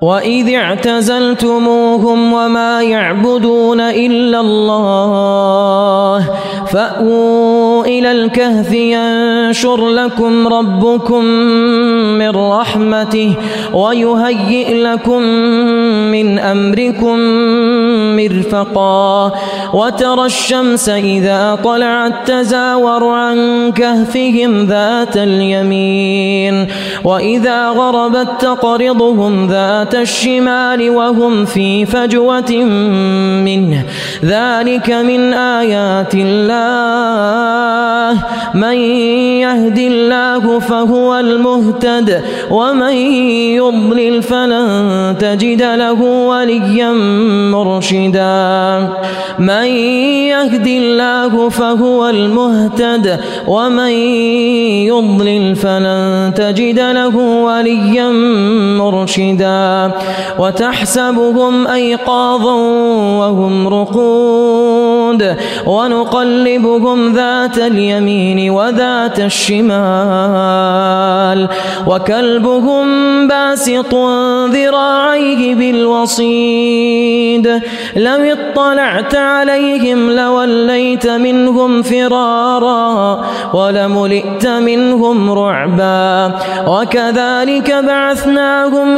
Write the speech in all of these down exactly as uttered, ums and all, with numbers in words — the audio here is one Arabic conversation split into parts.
وإذ اعتزلتموهم وما يعبدون إلا الله فأووا إلى الكهف ينشر لكم ربكم من رحمته ويهيئ لكم من أمركم مرفقا وترى الشمس إذا طلعت تزاور عن كهفهم ذات اليمين وإذا غربت تقرضهم ذات الشمال وهم في فجوة منه ذلك من آيات الله من يهد الله فهو المهتد ومن يضلل فلن تجد له وليا مرشدا من يهد الله فهو المهتد ومن يضلل فلن تجد له وليا مرشدا وتحسبهم أيقاظا وهم رقود ونقلبهم ذات اليمين وذات الشمال وكلبهم باسط ذراعيه بالوصيد لو اطلعت عليهم لوليت منهم فرارا ولملئت منهم رعبا وكذلك بعثناهم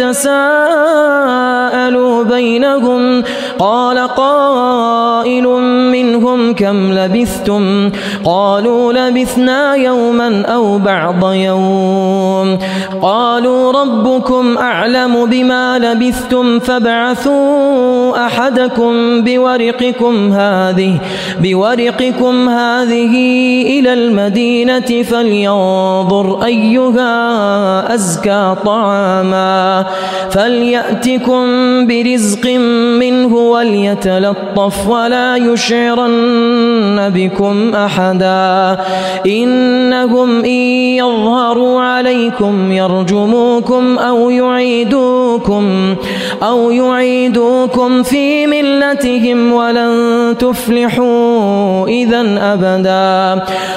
ليتساءلوا بينهم قال قائل منهم كم لبثتم قالوا لبثنا يوما أو بعض يوم قالوا ربكم أعلم بما لبثتم فابعثوا أحدكم بورقكم هذه بورقكم هذه إلى المدينة فلينظر أيها أزكى طعاما فليأتكم برزق منه وليتلطف ولا يشعرن بكم أحدا إنهم إن يظهروا عليكم يرجموكم أو يعيدوكم أو يعيدوكم في ملتهم ولن تفلحوا إذا أبدا